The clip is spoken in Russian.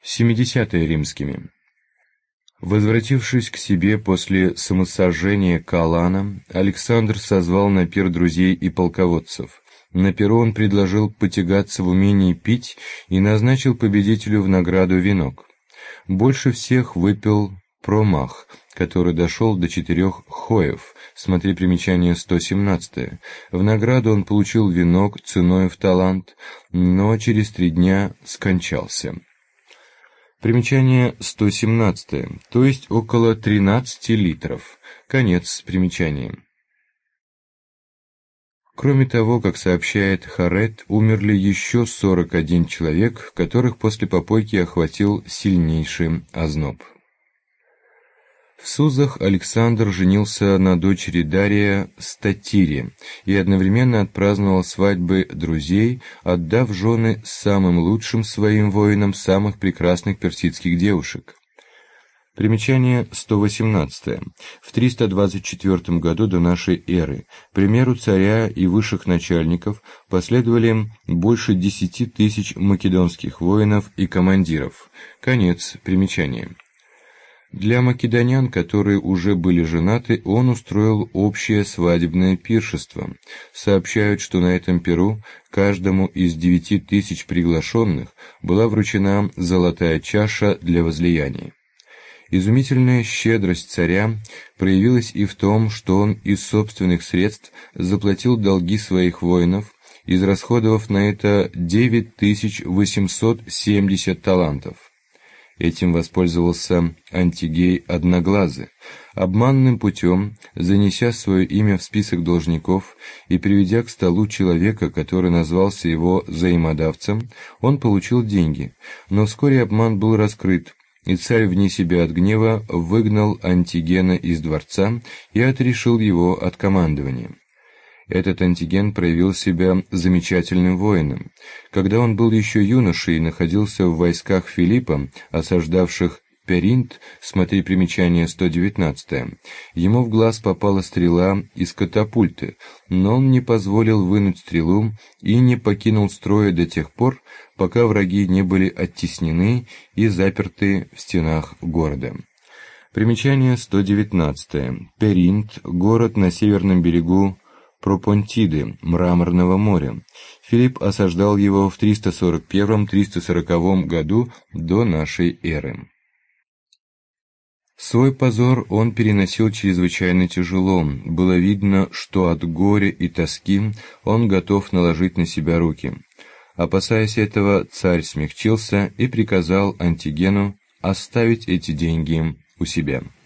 70-е римскими. Возвратившись к себе после самосожжения Калана, Александр созвал на пир друзей и полководцев. На пиру он предложил потягаться в умении пить и назначил победителю в награду венок. Больше всех выпил Промах, который дошел до 4 хоев, смотри примечание 117. В награду он получил венок ценой в талант, но через 3 дня скончался. Примечание 117, то есть около 13 литров. Конец примечания. Кроме того, как сообщает Харет, умерли еще 41 человек, которых после попойки охватил сильнейший озноб. В Сузах Александр женился на дочери Дария Статире и одновременно отпраздновал свадьбы друзей, отдав жены самым лучшим своим воинам самых прекрасных персидских девушек. Примечание 118. В 324 году до нашей эры, примеру царя и высших начальников, последовали больше 10 тысяч македонских воинов и командиров. Конец примечания. Для македонян, которые уже были женаты, он устроил общее свадебное пиршество. Сообщают, что на этом пиру каждому из 9 тысяч приглашенных была вручена золотая чаша для возлияния. Изумительная щедрость царя проявилась и в том, что он из собственных средств заплатил долги своих воинов, израсходовав на это 9870 талантов. Этим воспользовался Антигей Одноглазый. Обманным путем, занеся свое имя в список должников и приведя к столу человека, который назвался его взаимодавцем, он получил деньги, но вскоре обман был раскрыт, и царь вне себя от гнева выгнал Антигена из дворца и отрешил его от командования. Этот Антиген проявил себя замечательным воином. Когда он был еще юношей и находился в войсках Филиппа, осаждавших Перинт, смотри примечание 119, ему в глаз попала стрела из катапульты, но он не позволил вынуть стрелу и не покинул строя до тех пор, пока враги не были оттеснены и заперты в стенах города. Примечание 119. Перинт – город на северном берегу Пропонтиды, Мраморного моря. Филипп осаждал его в 341-340 году до нашей эры. Свой позор он переносил чрезвычайно тяжело. Было видно, что от горя и тоски он готов наложить на себя руки. Опасаясь этого, царь смягчился и приказал Антигену оставить эти деньги у себя.